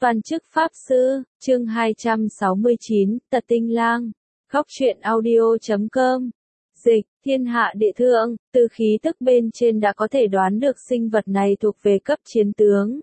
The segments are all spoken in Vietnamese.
Toàn chức Pháp Sư, chương 269, Tật Tinh Lang, Khóc truyện audio.com. Dịch, thiên hạ địa thượng, từ khí tức bên trên đã có thể đoán được sinh vật này thuộc về cấp chiến tướng.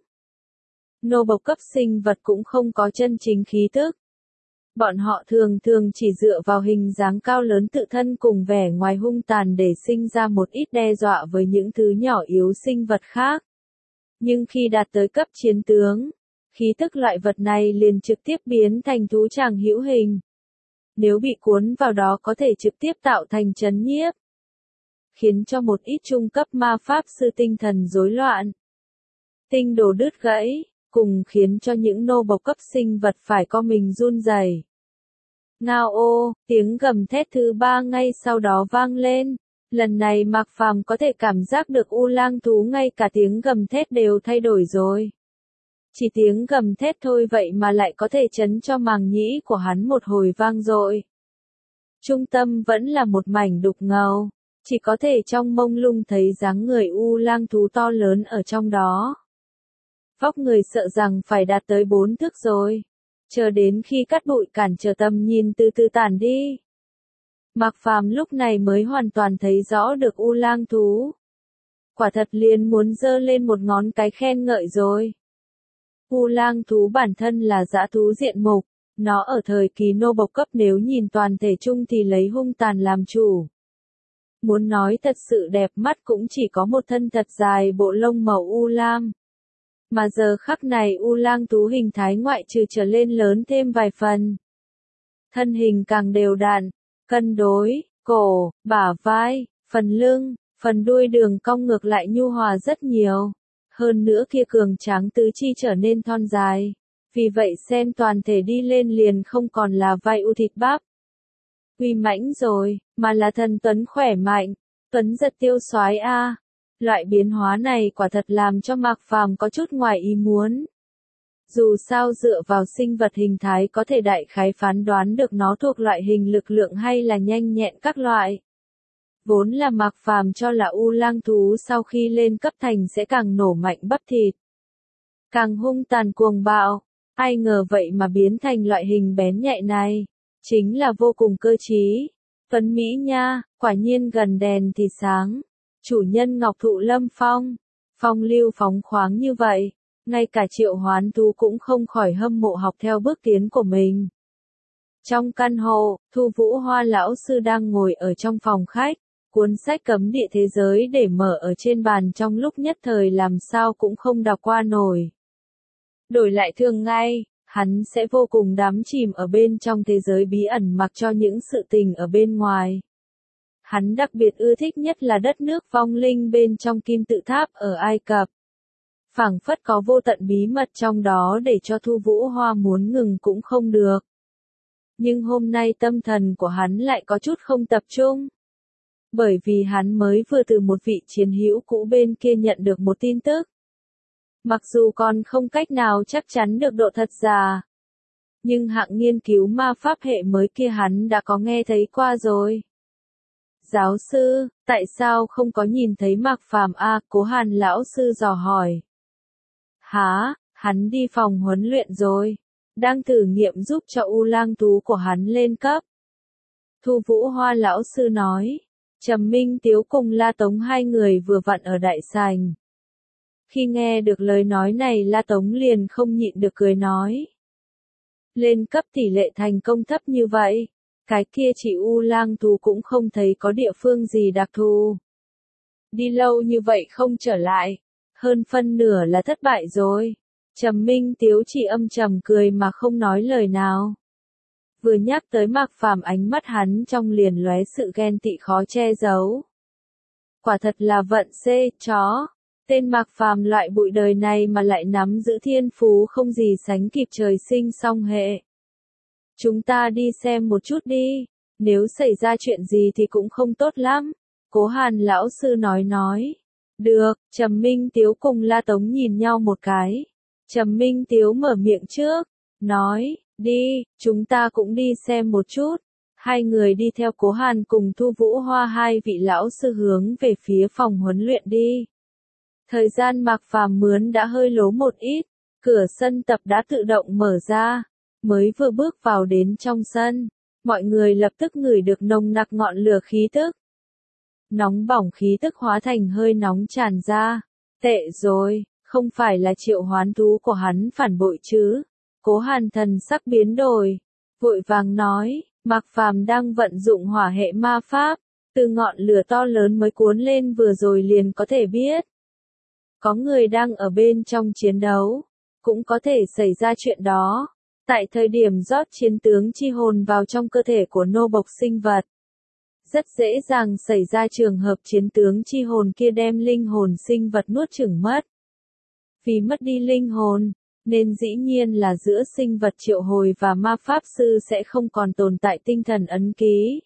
Nô bộc cấp sinh vật cũng không có chân chính khí tức. Bọn họ thường chỉ dựa vào hình dáng cao lớn tự thân cùng vẻ ngoài hung tàn để sinh ra một ít đe dọa với những thứ nhỏ yếu sinh vật khác. Nhưng khi đạt tới cấp chiến tướng, khí tức loại vật này liền trực tiếp biến thành thú tràng hữu hình. Nếu bị cuốn vào đó có thể trực tiếp tạo thành chấn nhiếp, khiến cho một ít trung cấp ma pháp sư tinh thần rối loạn, tinh đồ đứt gãy, cùng khiến cho những nô bộc cấp sinh vật phải co mình run rẩy. Ngao ô, tiếng gầm thét thứ ba ngay sau đó vang lên. Lần này Mạc Phàm có thể cảm giác được U Lang thú ngay cả tiếng gầm thét đều thay đổi rồi. Chỉ tiếng gầm thét thôi vậy mà lại có thể chấn cho màng nhĩ của hắn một hồi vang dội. Trung tâm vẫn là một mảnh đục ngầu, chỉ có thể trong mông lung thấy dáng người U Lang thú to lớn ở trong đó. Vóc người sợ rằng phải đạt tới 4 thước rồi. Chờ đến khi cát bụi cản trở tầm nhìn từ từ tản đi, Mạc Phàm lúc này mới hoàn toàn thấy rõ được U Lang thú. Quả thật liền muốn giơ lên một ngón cái khen ngợi rồi. U Lang thú bản thân là dã thú diện mục, nó ở thời kỳ nô bộc cấp nếu nhìn toàn thể chung thì lấy hung tàn làm chủ. Muốn nói thật sự đẹp mắt cũng chỉ có một thân thật dài bộ lông màu u lam. Mà giờ khắc này U Lang thú hình thái ngoại trừ trở lên lớn thêm vài phần. Thân hình càng đều đặn, cân đối, cổ, bả vai, phần lưng, phần đuôi đường cong ngược lại nhu hòa rất nhiều. Hơn nữa kia cường tráng tứ chi trở nên thon dài. Vì vậy xem toàn thể đi lên liền không còn là vai u thịt bắp, uy mãnh rồi, mà là thần tuấn khỏe mạnh, tuấn giật tiêu soái a. Loại biến hóa này quả thật làm cho Mạc Phàm có chút ngoài ý muốn. Dù sao dựa vào sinh vật hình thái có thể đại khái phán đoán được nó thuộc loại hình lực lượng hay là nhanh nhẹn các loại. Vốn là Mạc Phàm cho là U Lang thú sau khi lên cấp thành sẽ càng nổ mạnh bắp thịt, càng hung tàn cuồng bạo, ai ngờ vậy mà biến thành loại hình bén nhạy này, chính là vô cùng cơ trí, tuấn mỹ nha, quả nhiên gần đèn thì sáng. Chủ nhân Ngọc Thụ Lâm Phong, phong lưu phóng khoáng như vậy, ngay cả Triệu Hoán thú cũng không khỏi hâm mộ học theo bước tiến của mình. Trong căn hộ, Thu Vũ Hoa lão sư đang ngồi ở trong phòng khách, cuốn sách cấm địa thế giới để mở ở trên bàn trong lúc nhất thời làm sao cũng không đọc qua nổi. Đổi lại thường ngày, hắn sẽ vô cùng đắm chìm ở bên trong thế giới bí ẩn mặc cho những sự tình ở bên ngoài. Hắn đặc biệt ưa thích nhất là đất nước vong linh bên trong kim tự tháp ở Ai Cập. Phảng phất có vô tận bí mật trong đó để cho Thu Vũ Hoa muốn ngừng cũng không được. Nhưng hôm nay tâm thần của hắn lại có chút không tập trung. Bởi vì hắn mới vừa từ một vị chiến hữu cũ bên kia nhận được một tin tức. Mặc dù còn không cách nào chắc chắn được độ thật giả, nhưng hạng nghiên cứu ma pháp hệ mới kia hắn đã có nghe thấy qua rồi. Giáo sư, tại sao không có nhìn thấy Mạc Phàm a? Cố Hàn lão sư dò hỏi. Hả, hắn đi phòng huấn luyện rồi, đang thử nghiệm giúp cho U Lang thú của hắn lên cấp. Thu Vũ Hoa lão sư nói. Trầm Minh Tiếu cùng La Tống hai người vừa vặn ở đại sảnh. Khi nghe được lời nói này La Tống liền không nhịn được cười nói. Lên cấp tỷ lệ thành công thấp như vậy. Cái kia chỉ U Lang thú cũng không thấy có địa phương gì đặc thù. Đi lâu như vậy không trở lại, hơn phân nửa là thất bại rồi. Trầm Minh Tiếu chỉ âm trầm cười mà không nói lời nào. Vừa nhắc tới Mạc Phàm ánh mắt hắn trong liền lóe sự ghen tị khó che giấu. Quả thật là vận xê, chó. Tên Mạc Phàm loại bụi đời này mà lại nắm giữ thiên phú không gì sánh kịp trời sinh song hệ. Chúng ta đi xem một chút đi, nếu xảy ra chuyện gì thì cũng không tốt lắm. Cố Hàn lão sư nói. Được, Trầm Minh Tiếu cùng La Tống nhìn nhau một cái. Trầm Minh Tiếu mở miệng trước, nói, đi, chúng ta cũng đi xem một chút. Hai người đi theo Cố Hàn cùng Thu Vũ Hoa hai vị lão sư hướng về phía phòng huấn luyện đi. Thời gian Mạc Phàm mướn đã hơi lố một ít, cửa sân tập đã tự động mở ra, mới vừa bước vào đến trong sân, mọi người lập tức ngửi được nồng nặc ngọn lửa khí tức. Nóng bỏng khí tức hóa thành hơi nóng tràn ra, tệ rồi, không phải là triệu hoán thú của hắn phản bội chứ. Cố Hàn thần sắc biến đổi, vội vàng nói, Mạc Phàm đang vận dụng hỏa hệ ma pháp, từ ngọn lửa to lớn mới cuốn lên vừa rồi liền có thể biết. Có người đang ở bên trong chiến đấu, cũng có thể xảy ra chuyện đó. Tại thời điểm rót chiến tướng chi hồn vào trong cơ thể của nô bộc sinh vật, rất dễ dàng xảy ra trường hợp chiến tướng chi hồn kia đem linh hồn sinh vật nuốt chửng mất. Vì mất đi linh hồn, nên dĩ nhiên là giữa sinh vật triệu hồi và ma pháp sư sẽ không còn tồn tại tinh thần ấn ký.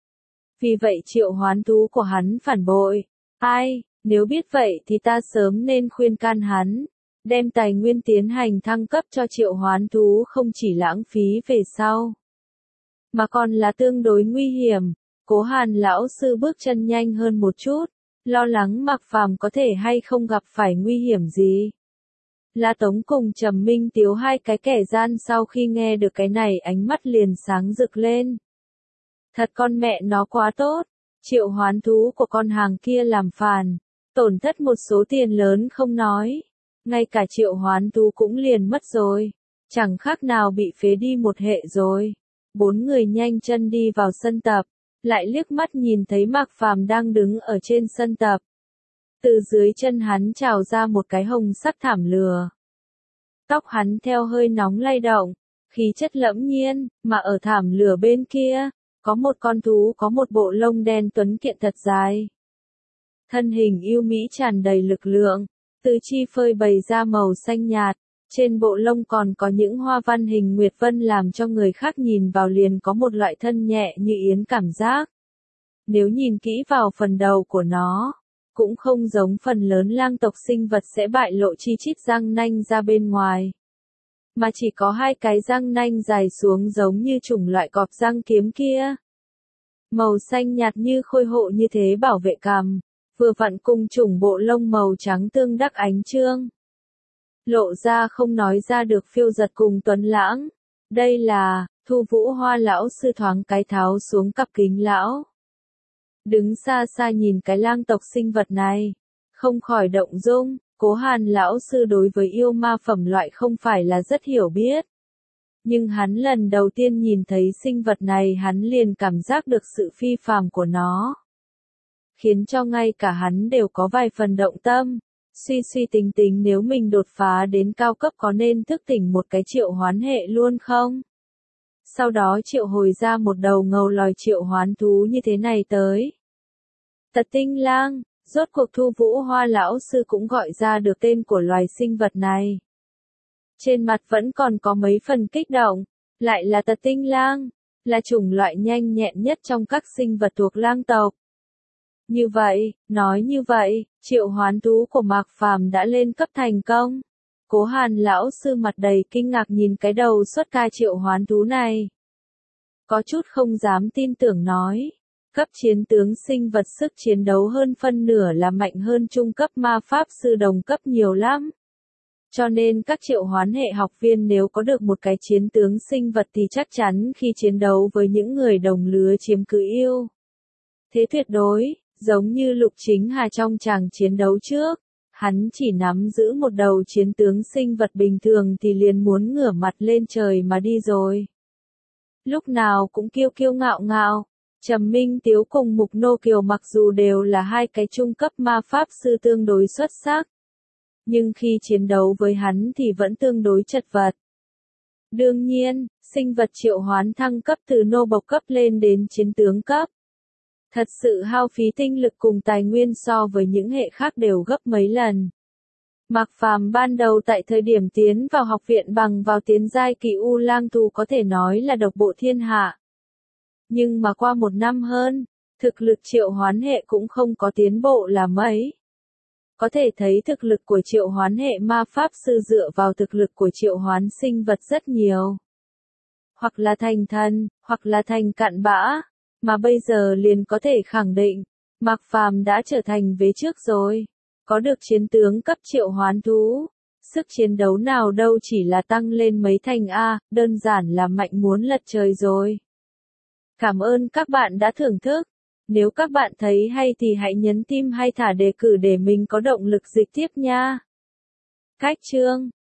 Vì vậy triệu hoán thú của hắn phản bội. Ai, nếu biết vậy thì ta sớm nên khuyên can hắn, đem tài nguyên tiến hành thăng cấp cho triệu hoán thú không chỉ lãng phí về sau, mà còn là tương đối nguy hiểm. Cố Hàn lão sư bước chân nhanh hơn một chút, lo lắng Mạc Phàm có thể hay không gặp phải nguy hiểm gì. La Tống cùng Trầm Minh Tiếu hai cái kẻ gian sau khi nghe được cái này ánh mắt liền sáng rực lên. Thật con mẹ nó quá tốt, triệu hoán thú của con hàng kia làm phản, tổn thất một số tiền lớn không nói, ngay cả triệu hoán thú cũng liền mất rồi, chẳng khác nào bị phế đi một hệ rồi. Bốn người nhanh chân đi vào sân tập, lại liếc mắt nhìn thấy Mạc Phàm đang đứng ở trên sân tập. Từ dưới chân hắn trào ra một cái hồng sắc thảm lửa. Tóc hắn theo hơi nóng lay động, khí chất lẫm nhiên, mà ở thảm lửa bên kia, có một con thú có một bộ lông đen tuấn kiện thật dài. Thân hình yêu mỹ tràn đầy lực lượng, tứ chi phơi bày ra màu xanh nhạt, trên bộ lông còn có những hoa văn hình nguyệt vân làm cho người khác nhìn vào liền có một loại thân nhẹ như yến cảm giác. Nếu nhìn kỹ vào phần đầu của nó, cũng không giống phần lớn lang tộc sinh vật sẽ bại lộ chi chít răng nanh ra bên ngoài, mà chỉ có hai cái răng nanh dài xuống giống như chủng loại cọp răng kiếm kia. Màu xanh nhạt như khôi hộ như thế bảo vệ cằm, vừa vặn cùng chủng bộ lông màu trắng tương đắc ánh trương. Lộ ra không nói ra được phiêu giật cùng tuấn lãng. Đây là, Thu Vũ Hoa lão sư thoáng cái tháo xuống cặp kính lão. Đứng xa xa nhìn cái lang tộc sinh vật này, không khỏi động dung. Cố Hàn lão sư đối với yêu ma phẩm loại không phải là rất hiểu biết. Nhưng hắn lần đầu tiên nhìn thấy sinh vật này hắn liền cảm giác được sự phi phàm của nó. Khiến cho ngay cả hắn đều có vài phần động tâm. Suy tính tính nếu mình đột phá đến cao cấp có nên thức tỉnh một cái triệu hoán hệ luôn không? Sau đó triệu hồi ra một đầu ngầu lòi triệu hoán thú như thế này tới. Tật tinh lang, rốt cuộc Thu Vũ Hoa lão sư cũng gọi ra được tên của loài sinh vật này. Trên mặt vẫn còn có mấy phần kích động, lại là tật tinh lang, là chủng loại nhanh nhẹn nhất trong các sinh vật thuộc lang tộc. Như vậy, nói như vậy, triệu hoán thú của Mạc Phàm đã lên cấp thành công. Cố Hàn lão sư mặt đầy kinh ngạc nhìn cái đầu xuất ca triệu hoán thú này. Có chút không dám tin tưởng nói, cấp chiến tướng sinh vật sức chiến đấu hơn phân nửa là mạnh hơn trung cấp ma pháp sư đồng cấp nhiều lắm. Cho nên các triệu hoán hệ học viên nếu có được một cái chiến tướng sinh vật thì chắc chắn khi chiến đấu với những người đồng lứa chiếm cứ ưu thế tuyệt đối. Giống như Lục Chính Hà trong tràng chiến đấu trước, hắn chỉ nắm giữ một đầu chiến tướng sinh vật bình thường thì liền muốn ngửa mặt lên trời mà đi rồi. Lúc nào cũng kiêu kiêu ngạo ngạo, Trầm Minh Tiếu cùng Mục Nô Kiều mặc dù đều là hai cái trung cấp ma pháp sư tương đối xuất sắc, nhưng khi chiến đấu với hắn thì vẫn tương đối chật vật. Đương nhiên, sinh vật triệu hoán thăng cấp từ nô bộc cấp lên đến chiến tướng cấp. Thật sự hao phí tinh lực cùng tài nguyên so với những hệ khác đều gấp mấy lần. Mạc Phàm ban đầu tại thời điểm tiến vào học viện bằng vào tiến giai kỳ u lang thú có thể nói là độc bộ thiên hạ. Nhưng mà qua một năm hơn, thực lực triệu hoán hệ cũng không có tiến bộ là mấy. Có thể thấy thực lực của triệu hoán hệ ma pháp sư dựa vào thực lực của triệu hoán sinh vật rất nhiều. Hoặc là thành thần, hoặc là thành cặn bã. Mà bây giờ liền có thể khẳng định, Mạc Phàm đã trở thành vế trước rồi. Có được chiến tướng cấp triệu hoán thú, Sức chiến đấu nào đâu chỉ là tăng lên mấy thành A, đơn giản là mạnh muốn lật trời rồi. Cảm ơn các bạn đã thưởng thức. Nếu các bạn thấy hay thì hãy nhấn tim hay thả đề cử để mình có động lực dịch tiếp nha. Cách chương